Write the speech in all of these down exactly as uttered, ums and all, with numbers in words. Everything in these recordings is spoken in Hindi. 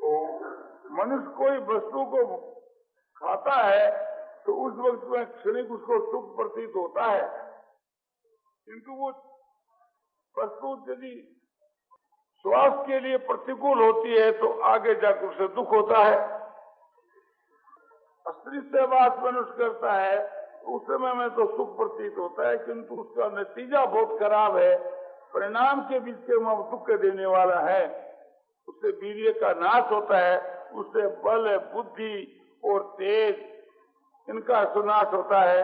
तो मनुष्य कोई वस्तु को खाता है तो उस वक्त में क्षणिक उसको सुख प्रतीत होता है, किंतु वो वस्तु यदि स्वास्थ्य के लिए प्रतिकूल होती है तो आगे जाकर उसे दुख होता है। स्त्री सहवास मनुष्य करता है उस समय में तो सुख प्रतीत होता है, किंतु उसका नतीजा बहुत खराब है, परिणाम के बीच के में दुख देने वाला है। उससे वीर्य का नाश होता है, उससे बल, बुद्धि और तेज इनका सुनाश होता है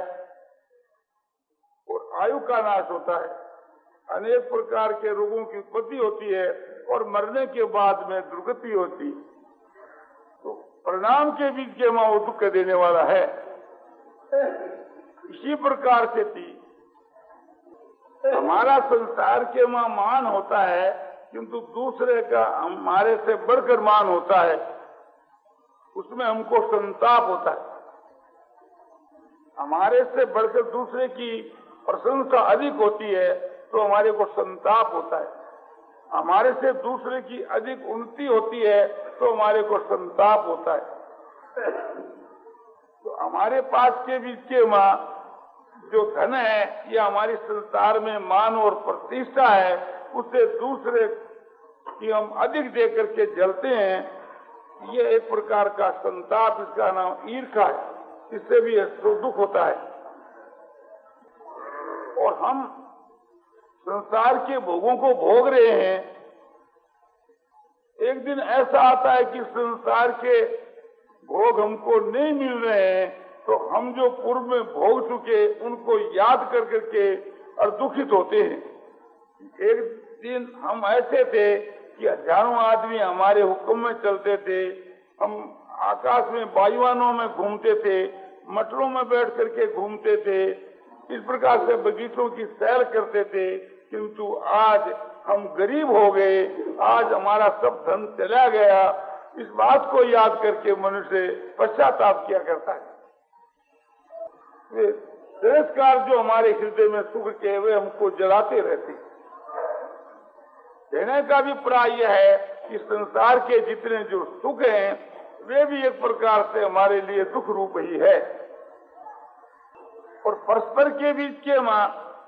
और आयु का नाश होता है। अनेक प्रकार के रोगों की उत्पत्ति होती है और मरने के बाद में दुर्गति होती है। तो परिणाम के बीच के मां वो दुख देने वाला है। इसी प्रकार से थी हमारा संसार के मां मान होता है, किंतु दूसरे का हमारे से बढ़कर मान होता है, उसमें हमको संताप होता है। हमारे से बढ़कर दूसरे की प्रशंसा अधिक होती है तो हमारे को संताप होता है। हमारे से दूसरे की अधिक उन्नति होती है तो हमारे को संताप होता है। तो हमारे पास के बीच के मां जो धन है या हमारी संसार में मान और प्रतिष्ठा है, उससे दूसरे की हम अधिक दे करके जलते हैं, ये एक प्रकार का संताप, इसका नाम ईर्ष्या है। इससे भी दुख होता है। और हम संसार के भोगों को भोग रहे हैं, एक दिन ऐसा आता है कि संसार के भोग हमको नहीं मिल रहे हैं, तो हम जो पूर्व में भोग चुके उनको याद कर करके और दुखित होते हैं। एक दिन हम ऐसे थे कि हजारों आदमी हमारे हुक्म में चलते थे, हम आकाश में वायुयानों में घूमते थे, मटरों में बैठ करके घूमते थे, इस प्रकार से बगीचों की सैर करते थे, किंतु आज हम गरीब हो गए, आज हमारा सब धन चला गया। इस बात को याद करके मनुष्य पश्चाताप किया करता है। वे तिरस्कार जो हमारे हृदय में सुख के वे हमको जलाते रहते। कहने का अभिप्राय यह है कि संसार के जितने जो सुख हैं वे भी एक प्रकार से हमारे लिए दुख रूप ही है। और परस्पर के बीच के मां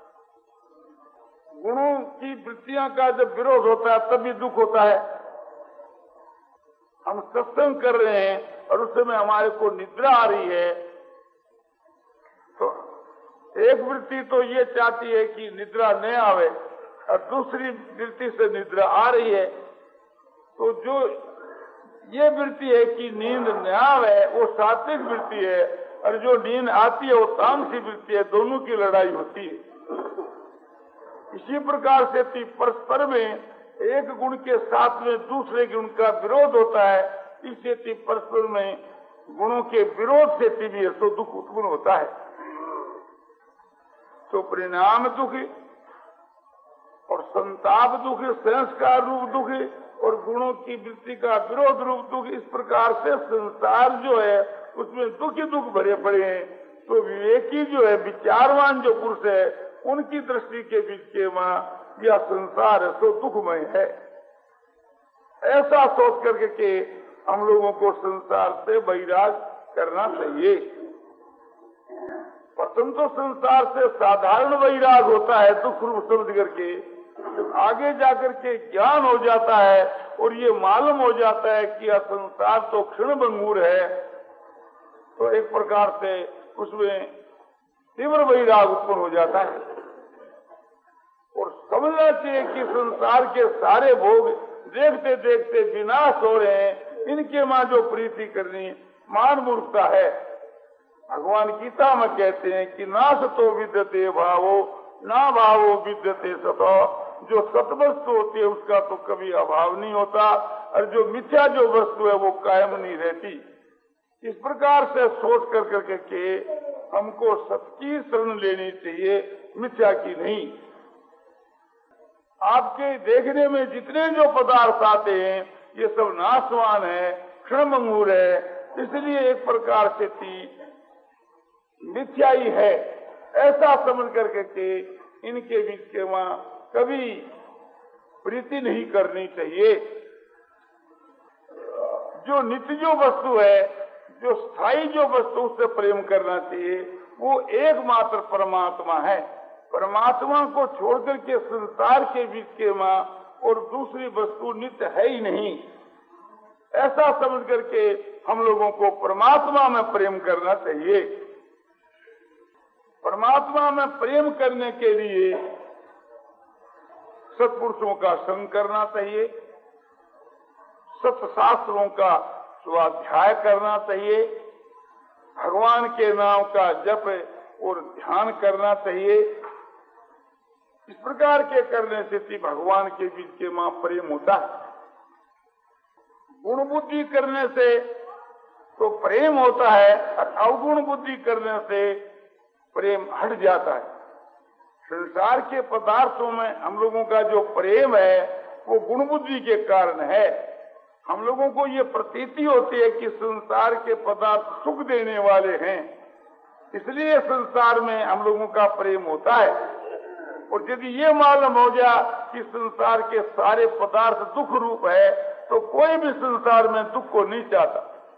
गुणों की वृत्तियां का जब विरोध होता है तब भी दुख होता है। हम सत्संग कर रहे हैं और उस समय हमारे को निद्रा आ रही है, तो एक वृत्ति तो ये चाहती है कि निद्रा न आवे और दूसरी वृत्ति से निद्रा आ रही है। तो जो ये वृत्ति है कि नींद न आवे वो सात्विक वृत्ति है, और जो नींद आती है वो तामसी वृत्ति है। दोनों की लड़ाई होती है। इसी प्रकार से परस्पर में एक गुण के साथ में दूसरे गुण का विरोध होता है। इससे परस्पर में गुणों के विरोध से भी तो दुख उत्पन्न होता है। तो परिणाम दुख और संताप दुख, संस्कार रूप दुख और गुणों की वृत्ति का विरोध रूप दुख, इस प्रकार से संसार जो है उसमें दुख ही दुख भरे पड़े हैं। तो विवेकी जो है, विचारवान जो पुरुष है, उनकी दृष्टि के बीच के मां यह संसार है तो दुखमय है। ऐसा सोच करके के हम लोगों को संसार से वैराग करना चाहिए। प्रथम तो संसार से साधारण वैराग होता है दुख रूप समझ करके। जब आगे जाकर के ज्ञान हो जाता है और ये मालूम हो जाता है कि यह संसार तो क्षण भंगुर है, तो एक प्रकार से उसमें तीव्र वैराग उत्पन्न हो जाता है। और समझना चाहिए कि संसार के सारे भोग देखते देखते विनाश हो रहे हैं, इनके मां जो प्रीति करनी मान मूर्खता है। भगवान गीता में कहते हैं कि नाश तो विद्यते भावो ना भावो विद्यते सतो। जो सतवस्तु होती है उसका तो कभी अभाव नहीं होता, और जो मिथ्या जो वस्तु है वो कायम नहीं रहती। इस प्रकार से सोच कर करके के हमको सत्य की शरण लेनी चाहिए, मिथ्या की नहीं। आपके देखने में जितने जो पदार्थ आते हैं ये सब नाशवान है, क्षणभंगुर है, इसलिए एक प्रकार से थी मिथ्या ही है। ऐसा समझ करके के इनके बीच के वहां कभी प्रीति नहीं करनी चाहिए। जो नित्य जो वस्तु है, जो स्थायी जो वस्तु, उससे प्रेम करना चाहिए। वो एकमात्र परमात्मा है। परमात्मा को छोड़कर के संसार के बीच के माँ और दूसरी वस्तु नित्य है ही नहीं। ऐसा समझ करके हम लोगों को परमात्मा में प्रेम करना चाहिए। परमात्मा में प्रेम करने के लिए सत्पुरुषों का संग करना चाहिए, सत्शास्त्रों का स्वाध्याय करना चाहिए, भगवान के नाम का जप और ध्यान करना चाहिए। इस प्रकार के करने से भगवान के बीच के मां प्रेम होता है। गुण बुद्धि करने से तो प्रेम होता है और अवगुण बुद्धि करने से प्रेम हट जाता है। संसार के पदार्थों में हम लोगों का जो प्रेम है वो गुण बुद्धि के कारण है। हम लोगों को ये प्रतीति होती है कि संसार के पदार्थ सुख देने वाले हैं, इसलिए संसार में हम लोगों का प्रेम होता है। और यदि ये मालूम हो जाए कि संसार के सारे पदार्थ दुख रूप है तो कोई भी संसार में दुख को नहीं चाहता।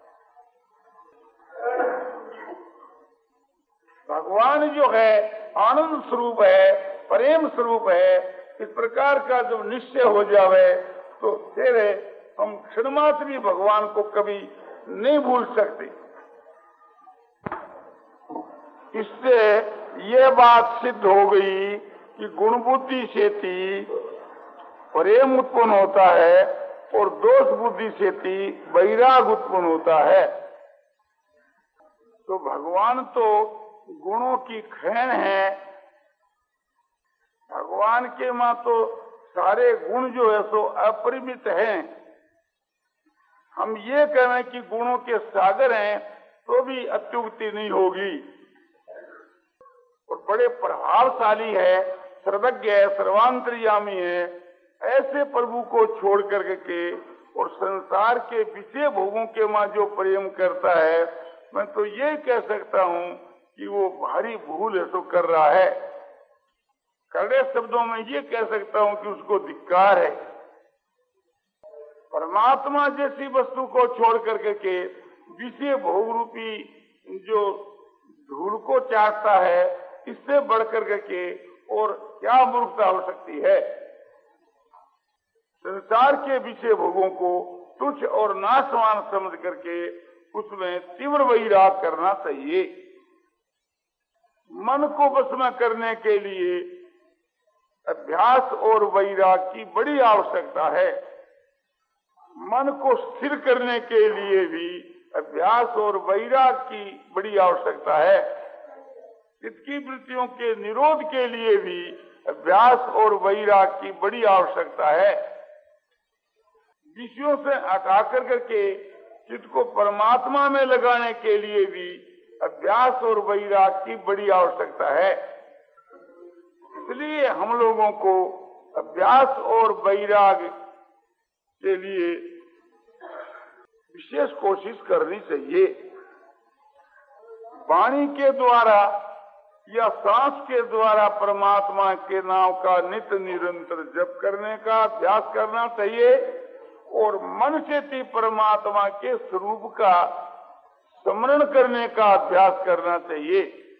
भगवान जो है आनंद स्वरूप है, प्रेम स्वरूप है। इस प्रकार का जब निश्चय हो जावे तो फिर हम क्षण मात्र भी भगवान को कभी नहीं भूल सकते। इससे ये बात सिद्ध हो गई कि गुण बुद्धि से ही प्रेम उत्पन्न होता है और दोष बुद्धि से ही वैराग उत्पन्न होता है। तो भगवान तो गुणों की खैन है। भगवान के मां तो सारे गुण जो है सो अपरिमित हैं। हम ये कहें कि गुणों के सागर हैं तो भी अत्युक्ति नहीं होगी। और बड़े प्रभावशाली है, सर्वज्ञ है, सर्वांतर्यामी है। ऐसे प्रभु को छोड़ करके और संसार के विषय भोगों के मां जो प्रेम करता है, मैं तो ये कह सकता हूँ कि वो भारी भूल है तो कर रहा है। कड़े शब्दों में ये कह सकता हूँ कि उसको धिक्कार है। परमात्मा जैसी वस्तु को छोड़ करके के विषय भोग रूपी जो धूल को चाहता है, इससे बढ़ करके के और क्या मूर्खता हो सकती है। संसार के विषय भोगों को तुच्छ और नाशवान समझ करके उसमें तीव्र वैराग करना चाहिए। मन को वश में करने के लिए अभ्यास और वैराग की बड़ी आवश्यकता है। मन को स्थिर करने के लिए भी अभ्यास और वैराग की बड़ी आवश्यकता है। चित्त वृत्तियों के निरोध के लिए भी अभ्यास और वैराग की बड़ी आवश्यकता है। विषयों से हटा कर के चित्त को परमात्मा में लगाने के लिए भी अभ्यास और वैराग की बड़ी आवश्यकता है। इसलिए हम लोगों को अभ्यास और वैराग के लिए विशेष कोशिश करनी चाहिए। वाणी के द्वारा या सांस के द्वारा परमात्मा के नाम का नित्य निरंतर जप करने का अभ्यास करना चाहिए और मन से ही परमात्मा के स्वरूप का स्मरण करने का अभ्यास करना चाहिए।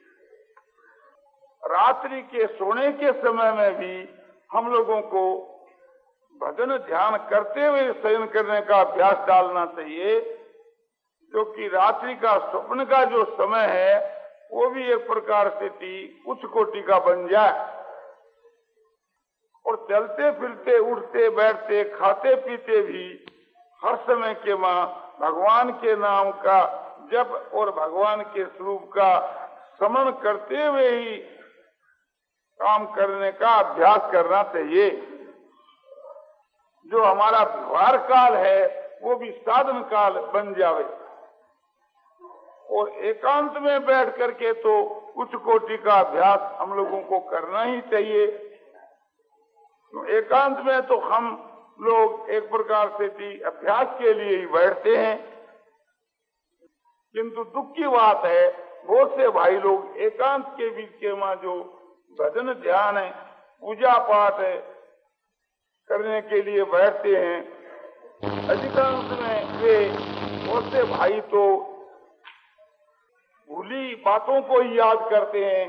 रात्रि के सोने के समय में भी हम लोगों को भजन ध्यान करते हुए शयन करने का अभ्यास डालना चाहिए, क्योंकि रात्रि का स्वप्न का जो समय है वो भी एक प्रकार से उच्च कोटि का बन जाए। और चलते फिरते, उठते बैठते, खाते पीते भी हर समय के मां भगवान के नाम का जप और भगवान के स्वरूप का स्मरण करते हुए ही काम करने का अभ्यास करना चाहिए। जो हमारा व्यवहार काल है वो भी साधन काल बन जावे। और एकांत में बैठ करके तो उच्च कोटि का अभ्यास हम लोगों को करना ही चाहिए। तो एकांत में तो हम लोग एक प्रकार से भी अभ्यास के लिए ही बैठते हैं, किंतु दुख की बात है बहुत से भाई लोग एकांत के बीच के मां जो भजन ध्यान है, पूजा पाठ है करने के लिए बैठते हैं, अधिकांश में वे बहुत से भाई तो भूली बातों को ही याद करते हैं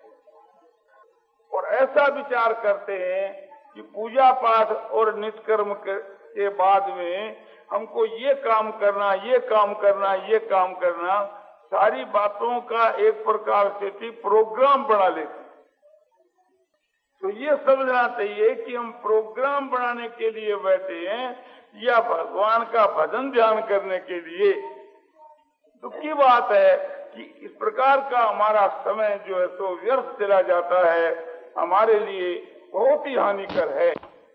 और ऐसा विचार करते हैं कि पूजा पाठ और निष्कर्म के बाद में हमको ये काम करना, ये काम करना, ये काम करना, सारी बातों का एक प्रकार से प्रोग्राम बना लेते। तो ये समझना चाहिए कि हम प्रोग्राम बनाने के लिए बैठे हैं या भगवान का भजन ध्यान करने के लिए। दुख की बात है कि इस प्रकार का हमारा समय जो है तो व्यर्थ चला जाता है, हमारे लिए बहुत ही हानिकर है।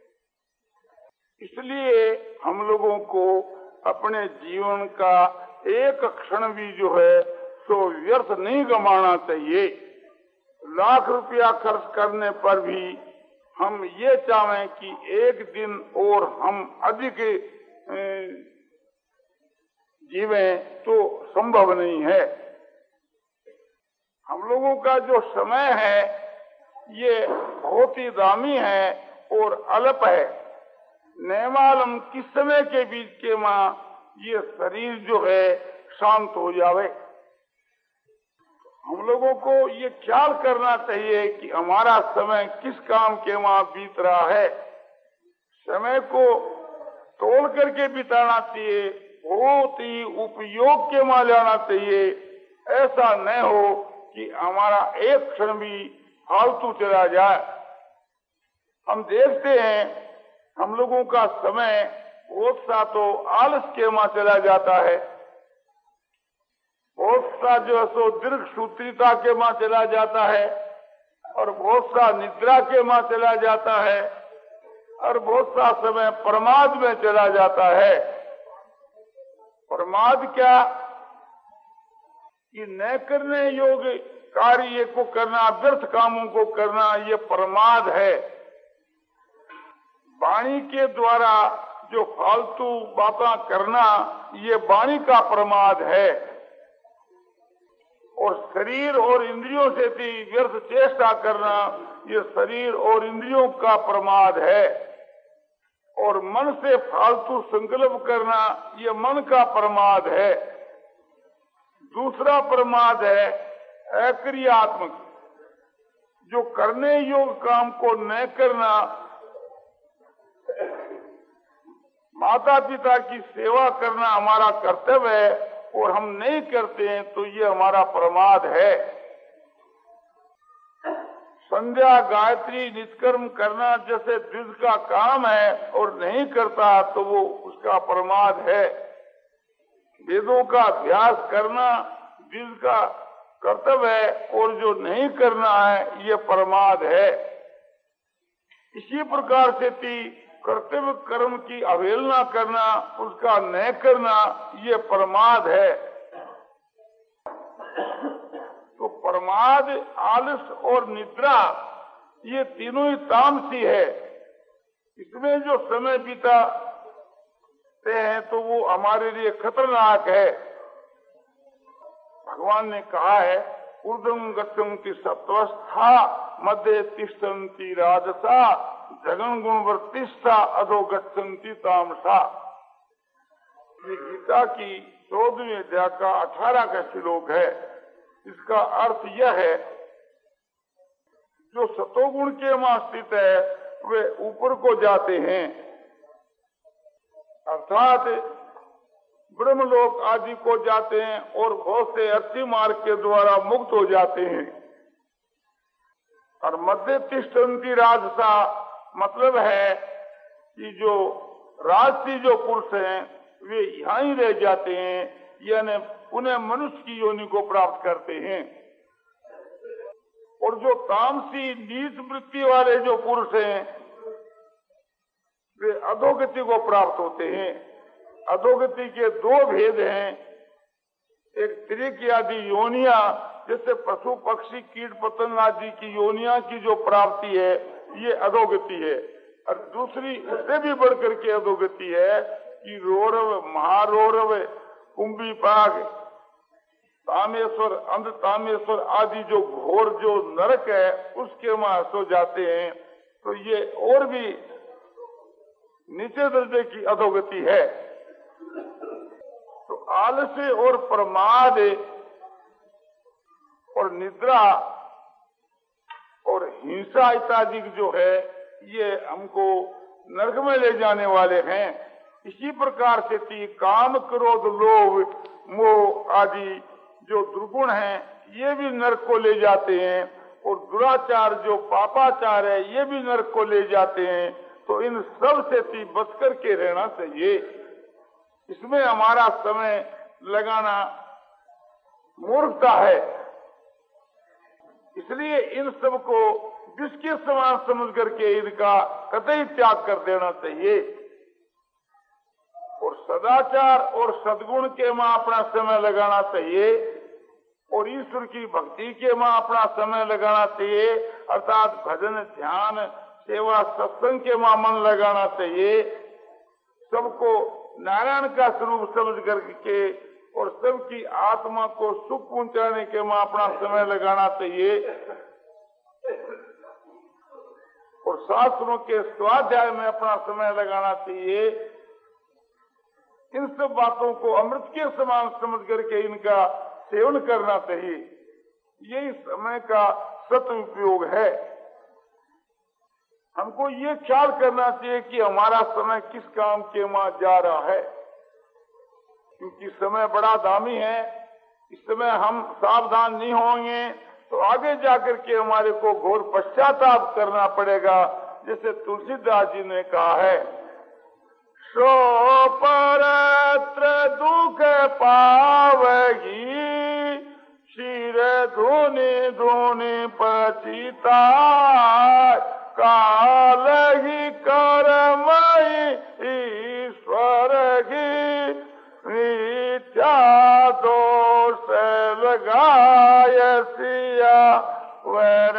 इसलिए हम लोगों को अपने जीवन का एक क्षण भी जो है तो व्यर्थ नहीं गंवाना चाहिए। लाख रुपया खर्च करने पर भी हम ये चाहें कि एक दिन और हम अधिक जीवें तो संभव नहीं है। हम लोगों का जो समय है ये बहुत ही दामी है और अल्प है। न मालूम किस समय के बीच के माँ ये शरीर जो है शांत हो जावे। हम लोगों को ये ख्याल करना चाहिए कि हमारा समय किस काम के वहां बीत रहा है। समय को तोड़ करके बिताना चाहिए, बहुत ही उपयोग के वहां जाना चाहिए। ऐसा न हो कि हमारा एक क्षण भी फालतू चला जाए। हम देखते हैं हम लोगों का समय बहुत सा तो आलस के वहां चला जाता है, बहुत सा जो है सो दीर्घ सूत्रिता के मां चला जाता है और बहुत सा निद्रा के मां चला जाता है और बहुत सा समय प्रमाद में चला जाता है। प्रमाद क्या कि न करने योग्य कार्य को करना, व्यर्थ कामों को करना, ये प्रमाद है। वाणी के द्वारा जो फालतू बातें करना, ये वाणी का प्रमाद है। और शरीर और इंद्रियों से भी व्यर्थ चेष्टा करना, ये शरीर और इंद्रियों का प्रमाद है। और मन से फालतू संकल्प करना, ये मन का प्रमाद है। दूसरा प्रमाद है अक्रियात्मक, जो करने योग्य काम को न करना। माता पिता की सेवा करना हमारा कर्तव्य है और हम नहीं करते हैं तो ये हमारा प्रमाद है। संध्या गायत्री निष्कर्म करना जैसे द्विज का काम है और नहीं करता तो वो उसका प्रमाद है। वेदों का अभ्यास करना द्विज का कर्तव्य है और जो नहीं करना है ये प्रमाद है। इसी प्रकार से भी कर्तव्य कर्म की अवहेलना करना, उसका न करना, ये प्रमाद है। तो प्रमाद, आलस और निद्रा ये तीनों ही तामसी है। इसमें जो समय बीताते हैं तो वो हमारे लिए खतरनाक है। भगवान ने कहा है ऊर्ध्वं गच्छन्ति सत्वस्था मध्य तिष्ठन्ति राजसा जगन गुणवर्तिष्ठा अधो गच्छन्ति तामसा। ये गीता की चौदहवीं अध्याय का अठारह का श्लोक है। इसका अर्थ यह है जो सतोगुण के वहां स्थित है वे ऊपर को जाते हैं, अर्थात ब्रह्मलोक आदि को जाते हैं और बहुत से अर्थी मार्ग के द्वारा मुक्त हो जाते हैं। और मध्य तिष्ठन्ति राजसा मतलब है कि जो राजसी जो पुरुष हैं वे यहाँ ही रह जाते हैं, यानी उन्हें मनुष्य की योनि को प्राप्त करते हैं। और जो तामसी नीच वृत्ति वाले जो पुरुष हैं वे अधोगति को प्राप्त होते हैं। अधोगति के दो भेद हैं, एक त्रिक आदि योनिया जैसे पशु पक्षी कीट पतंग आदि की योनिया की जो प्राप्ति है ये अधोगति है, और दूसरी उससे भी बढ़कर के अधोगति है कि रौरव, महारौरव, कुंभी पाग, तामेश्वर, अंध तामेश्वर आदि जो घोर जो नरक है उसके वहां सो जाते हैं। तो ये और भी नीचे दर्जे की अधोगति है। तो आलस्य और प्रमाद और निद्रा और हिंसा इत्यादि जो है ये हमको नरक में ले जाने वाले हैं। इसी प्रकार से थी काम, क्रोध, लोभ, मोह आदि जो दुर्गुण हैं ये भी नरक को ले जाते हैं, और दुराचार जो पापाचार है ये भी नरक को ले जाते हैं। तो इन सब से थी बच करके रहना चाहिए। इसमें हमारा समय लगाना मूर्खता है। इसलिए इन सब को विष के समान समझ करके इनका कतई त्याग कर देना चाहिए, और सदाचार और सद्गुण के मां अपना समय लगाना चाहिए, और ईश्वर की भक्ति के मां अपना समय लगाना चाहिए, अर्थात भजन, ध्यान, सेवा, सत्संग के मां मन लगाना चाहिए। सबको नारायण का स्वरूप समझ करके और सबकी आत्मा को सुख पहुंचाने के मां अपना समय लगाना चाहिए, और शास्त्रों के स्वाध्याय में अपना समय लगाना चाहिए। इन सब बातों को अमृत के समान समझ करके इनका सेवन करना चाहिए। यही समय का सदुपयोग है। हमको ये ख्याल करना चाहिए कि हमारा समय किस काम के मां जा रहा है, क्योंकि समय बड़ा दामी है। इस समय हम सावधान नहीं होंगे तो आगे जाकर के हमारे को घोर पश्चाताप करना पड़ेगा। जैसे तुलसीदास जी ने कहा है, सो परत्र दुख पावगी, शिर धुनि धुनि पचिता, काल ही कर्मई ईश्वर ही, मिथ्या दोष लगाय सिया वर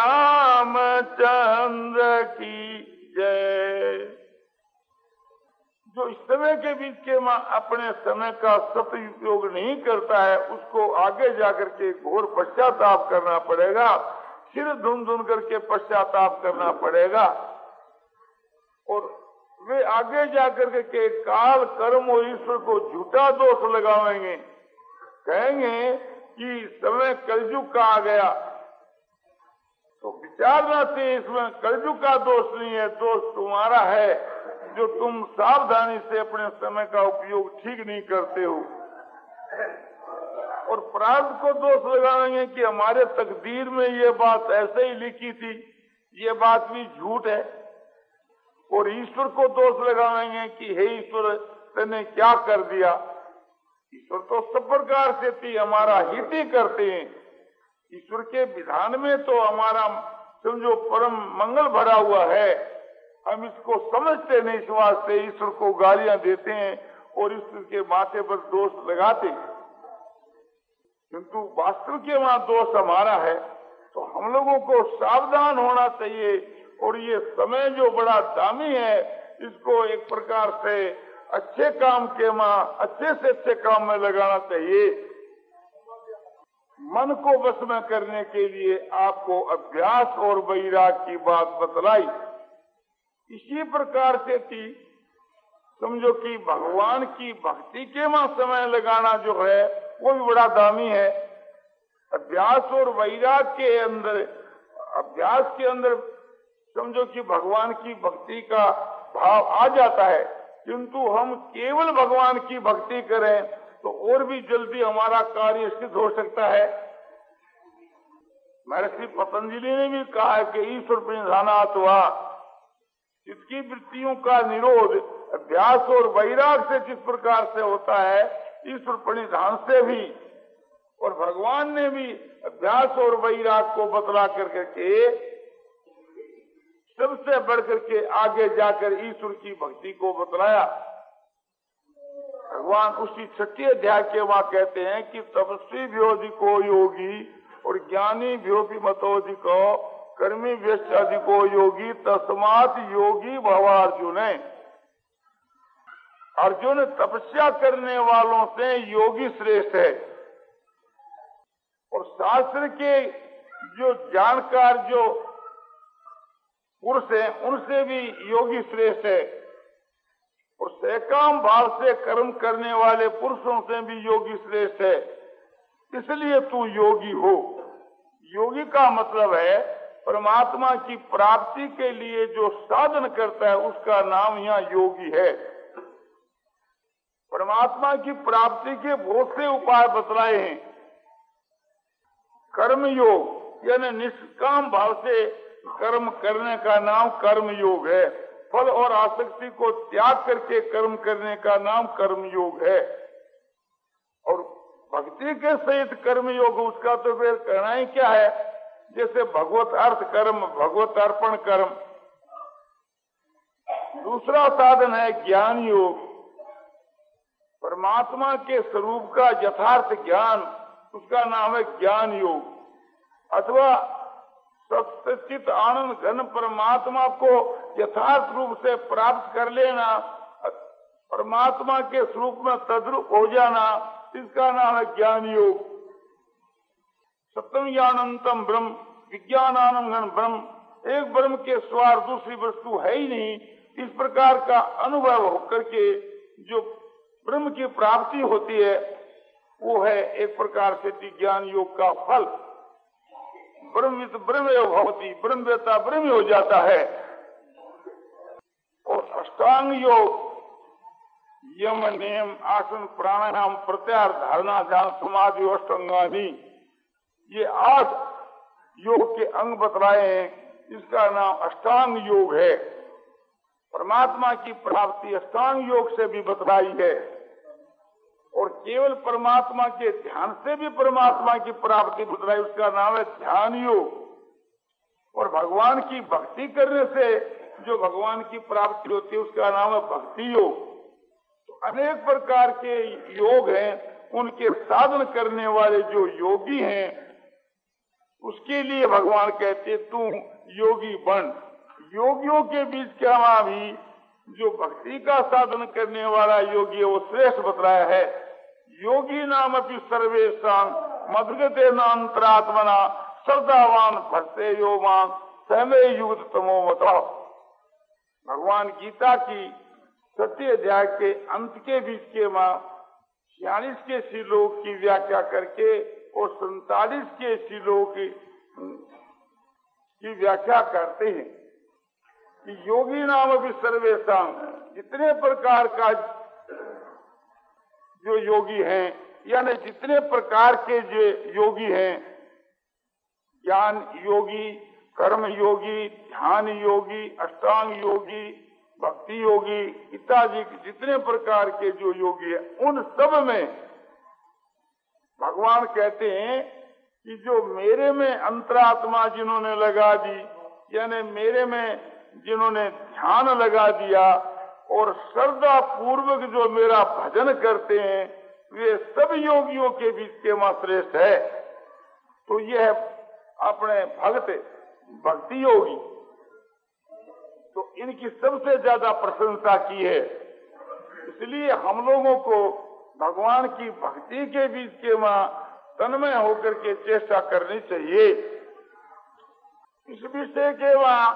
रामचंद्र की जय। जो इस समय के बीच के मां अपने समय का सदुपयोग नहीं करता है उसको आगे जाकर के घोर पश्चाताप करना पड़ेगा, सिर धुन धुन करके पश्चाताप करना पड़ेगा। और वे आगे जाकर के काल, कर्म और ईश्वर को झूठा दोष लगावेंगे, कहेंगे कि समय कलयुग का आ गया। तो विचारना से इसमें कलयुग का दोष नहीं है, दोष तुम्हारा है जो तुम सावधानी से अपने समय का उपयोग ठीक नहीं करते हो। और प्रारब्ध को दोष लगाएंगे कि हमारे तकदीर में ये बात ऐसे ही लिखी थी, ये बात भी झूठ है। और ईश्वर को दोष लगाएंगे कि हे ईश्वर तूने क्या कर दिया। ईश्वर तो सब प्रकार से थी हमारा हित ही करते हैं। ईश्वर के विधान में तो हमारा समझो परम मंगल भरा हुआ है। हम इसको समझते नहीं, इस वास्ते ईश्वर को गालियां देते हैं और ईश्वर के माथे पर दोष लगाते हैं। किंतु वास्तव के वहां दोष हमारा है। तो हम लोगों को सावधान होना चाहिए, और ये समय जो बड़ा दामी है इसको एक प्रकार से अच्छे काम के मां अच्छे से अच्छे काम में लगाना चाहिए। मन को वश में करने के लिए आपको अभ्यास और वैराग की बात बतलाई। इसी प्रकार से थी समझो कि भगवान की भक्ति के मां समय लगाना जो है वो भी बड़ा दामी है। अभ्यास और वैराग के अंदर, अभ्यास के अंदर समझो कि भगवान की भक्ति का भाव आ जाता है, किंतु हम केवल भगवान की भक्ति करें तो और भी जल्दी हमारा कार्य सिद्ध हो सकता है। महर्षि पतंजलि ने भी कहा है कि ईश्वर प्रणिधानात् वा, जिसकी वृत्तियों का निरोध अभ्यास और वैराग से जिस प्रकार से होता है, ईश्वर प्रणिधान से भी। और भगवान ने भी अभ्यास और वैराग को बतला करके के सबसे बढ़कर के आगे जाकर ईश्वर की भक्ति को बतलाया। भगवान उसी छठे अध्याय के वहां कहते हैं कि तपस्वी भ्योधिको योगी और ज्ञानी भ्योपि मतोधिको कर्मी व्यस्ताधिको योगी तस्मात् योगी भव अर्जुन। अर्जुन तपस्या करने वालों से योगी श्रेष्ठ है, और शास्त्र के जो जानकार जो पुरुष है उनसे भी योगी श्रेष्ठ है। और सकाम भाव से कर्म करने वाले पुरुषों से भी योगी श्रेष्ठ है, इसलिए तू योगी हो। योगी का मतलब है परमात्मा की प्राप्ति के लिए जो साधन करता है, उसका नाम यहाँ योगी है। परमात्मा की प्राप्ति के बहुत से उपाय बतलाए हैं। कर्म योग यानी निष्काम भाव से कर्म करने का नाम कर्म योग है। फल और आसक्ति को त्याग करके कर्म करने का नाम कर्म योग है। और भक्ति के सहित कर्म योग, उसका तो फिर कहना ही क्या है। जैसे भगवत अर्थ कर्म, भगवत अर्पण कर्म। दूसरा साधन है ज्ञान योग, परमात्मा के स्वरूप का यथार्थ ज्ञान, उसका नाम है ज्ञान योग। अथवा सच्चित आनंद घन परमात्मा को यथार्थ रूप से प्राप्त कर लेना, परमात्मा के स्वरूप में तद्रूप हो जाना, इसका नाम है ज्ञान योग। सप्तम ज्ञानंतम ब्रह्म विज्ञानानंद घन ब्रह्म, एक ब्रह्म के स्वार दूसरी वस्तु है ही नहीं, इस प्रकार का अनुभव होकर के जो ब्रह्म की प्राप्ति होती है, वो है एक प्रकार से ज्ञान योग का फल। ब्रह्मित ब्रह्म भवति, ब्रह्मवेत्ता ब्रह्म हो जाता है। और अष्टांग योग यम नियम आसन प्राणायाम प्रत्याहार धारणा ध्यान समाधि अष्टांगादि, ये आठ योग के अंग बतलाए हैं, इसका नाम अष्टांग योग है। परमात्मा की प्राप्ति अष्टांग योग से भी बतलाई है। और केवल परमात्मा के ध्यान से भी परमात्मा की प्राप्ति बतलाई, उसका नाम है ध्यान योग। और भगवान की भक्ति करने से जो भगवान की प्राप्ति होती है, उसका नाम है भक्ति योग। तो अनेक प्रकार के योग हैं, उनके साधन करने वाले जो योगी हैं, उसके लिए भगवान कहते तू योगी बन। योगियों के बीच क्या भी जो भक्ति का साधन करने वाला योगी है, वो श्रेष्ठ बतलाया है। योगी नाम अपनी सर्वेशान मधुगते नान्तरात्मना श्रद्धावान भक्ते योमान सहमे युक्त तमो मतो। भगवान गीता की सत्य अध्याय के अंत के बीच के माँ छियालीस के श्लोक की व्याख्या करके और सैतालीस के श्लोक की, की व्याख्या करते हैं कि योगी नाम भी सर्वेशा, जितने प्रकार का जो योगी हैं, यानी जितने प्रकार के जो योगी हैं, ज्ञान योगी, कर्म योगी, ध्यान योगी, अष्टांग योगी, भक्ति योगी इत्यादि जितने प्रकार के जो योगी हैं, उन सब में भगवान कहते हैं कि जो मेरे में अंतरात्मा जिन्होंने लगा दी, यानी मेरे में जिन्होंने ध्यान लगा दिया और श्रद्धा पूर्वक जो मेरा भजन करते हैं, वे सब योगियों के बीच के मां श्रेष्ठ है। तो यह अपने भक्त भक्ति योगी, तो इनकी सबसे ज्यादा प्रशंसा की है। इसलिए हम लोगों को भगवान की भक्ति के बीच के मां तन्मय होकर के चेष्टा करनी चाहिए। इस विषय के वहां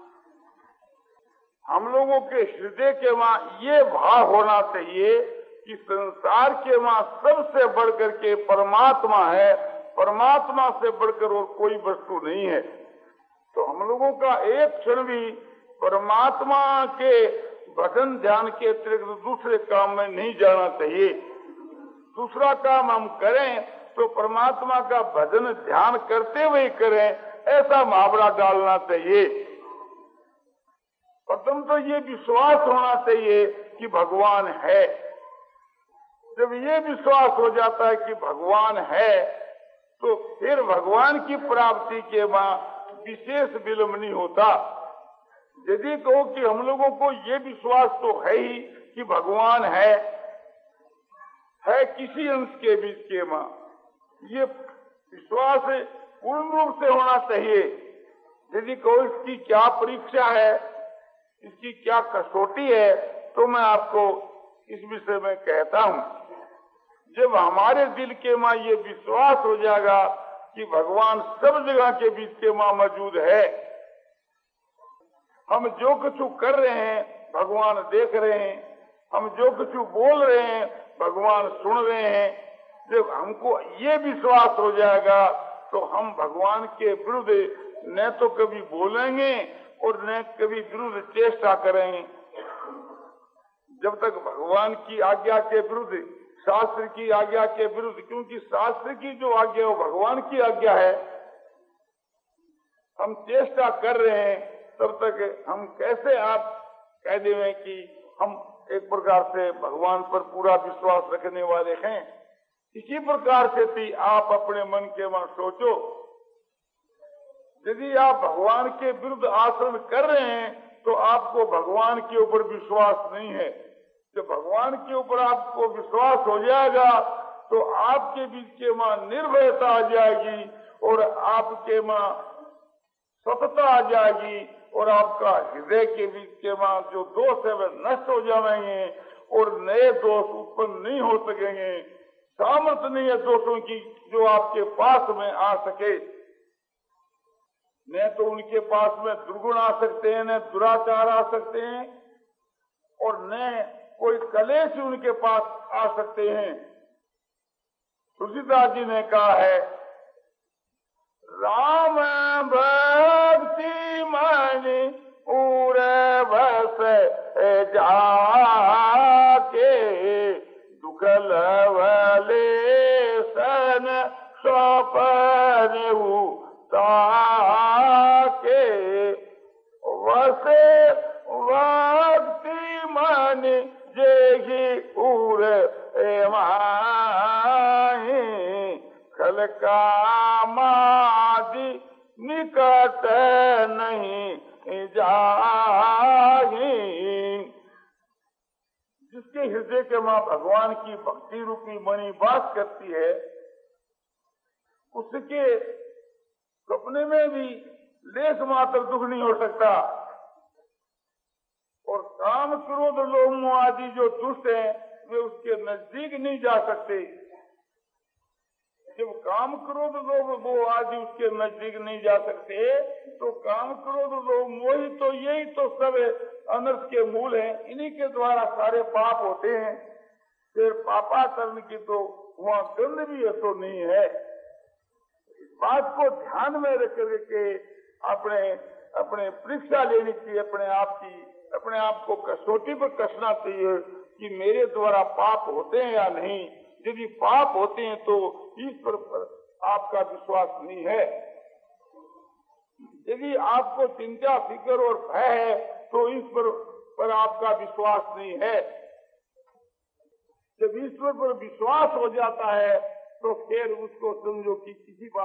हम लोगों के हृदय के वहां ये भाव होना चाहिए कि संसार के वहां सबसे बढ़कर के परमात्मा है, परमात्मा से बढ़कर और कोई वस्तु नहीं है। तो हम लोगों का एक क्षण भी परमात्मा के भजन ध्यान के अतिरिक्त दूसरे काम में नहीं जाना चाहिए। दूसरा काम हम करें तो परमात्मा का भजन ध्यान करते हुए करें, ऐसा मुहावरा डालना चाहिए। प्रथम तो ये विश्वास होना चाहिए कि भगवान है। जब ये विश्वास हो जाता है कि भगवान है, तो फिर भगवान की प्राप्ति के बाद विशेष विलंब नहीं होता। यदि कहो कि हम लोगों को ये विश्वास तो है ही कि भगवान है, है किसी अंश के बीच के मां, ये विश्वास पूर्ण रूप से होना चाहिए। यदि कहो इसकी क्या परीक्षा है, इसकी क्या कसौटी है, तो मैं आपको इस विषय में कहता हूं। जब हमारे दिल के मां ये विश्वास हो जाएगा कि भगवान सब जगह के बीच के मां मौजूद है, हम जो कुछ कर रहे हैं भगवान देख रहे हैं, हम जो कुछ बोल रहे हैं भगवान सुन रहे हैं। जब हमको ये विश्वास हो जाएगा तो हम भगवान के विरुद्ध न तो कभी बोलेंगे और न कभी विरुद्ध चेष्टा करेंगे। जब तक भगवान की आज्ञा के विरुद्ध, शास्त्र की आज्ञा के विरुद्ध, क्योंकि शास्त्र की जो आज्ञा वो भगवान की आज्ञा है, हम चेष्टा कर रहे हैं, तब तक हम कैसे आप कह देंगे कि हम एक प्रकार से भगवान पर पूरा विश्वास रखने वाले हैं। इसी प्रकार से भी आप अपने मन के वहां सोचो, यदि आप भगवान के विरुद्ध आचरण कर रहे हैं तो आपको भगवान के ऊपर विश्वास नहीं है। जब भगवान के ऊपर आपको विश्वास हो जाएगा तो आपके बीच के वहां निर्भयता आ जाएगी और आपके वहां सतता आ जाएगी और आपका हृदय के बीच के वहां जो दोष है वे नष्ट हो जाएंगे और नए दोष उत्पन्न नहीं हो सकेंगे। सामर्थ्य नहीं है दोषों की जो आपके पास में आ सके। न तो उनके पास में दुर्गुण आ सकते हैं, न दुराचार आ सकते हैं और न कोई कलेश उनके पास आ सकते हैं। तुलसीदास जी ने कहा है, राम भक्ति मन उर बस जाके दुख लवले सन स्वपन ताके वसे भक्ति मन जेहि उर माहि खल कामादि निकट नहीं जाहि। जिसके हृदय के मां भगवान की भक्ति रूपी मणि वास करती है, उसके सपने में भी लेस मात्र दुख नहीं हो सकता। और काम क्रोध लोभ मोह आदि जो दुष्ट हैं वे उसके नजदीक नहीं जा सकते। जब काम क्रोध लोभ मोह आदि उसके नजदीक नहीं जा सकते तो काम क्रोध लोभ मोह ही तो यही तो सब अनर्थ के मूल हैं। इन्हीं के द्वारा सारे पाप होते हैं। फिर पापाचरण की तो वहाँ गंध भी तो नहीं है। इस बात को ध्यान में रख करके अपने अपने परीक्षा लेनी चाहिए, अपने आप की अपने आप को कसौटी पर कसना चाहिए कि मेरे द्वारा पाप होते हैं या नहीं। यदि पाप होते हैं तो ईश्वर पर आपका विश्वास नहीं है। यदि आपको चिंता फिक्र और भय है तो ईश्वर पर आपका विश्वास नहीं है। जब ईश्वर पर विश्वास हो जाता है तो फिर उसको समझो कि किसी बात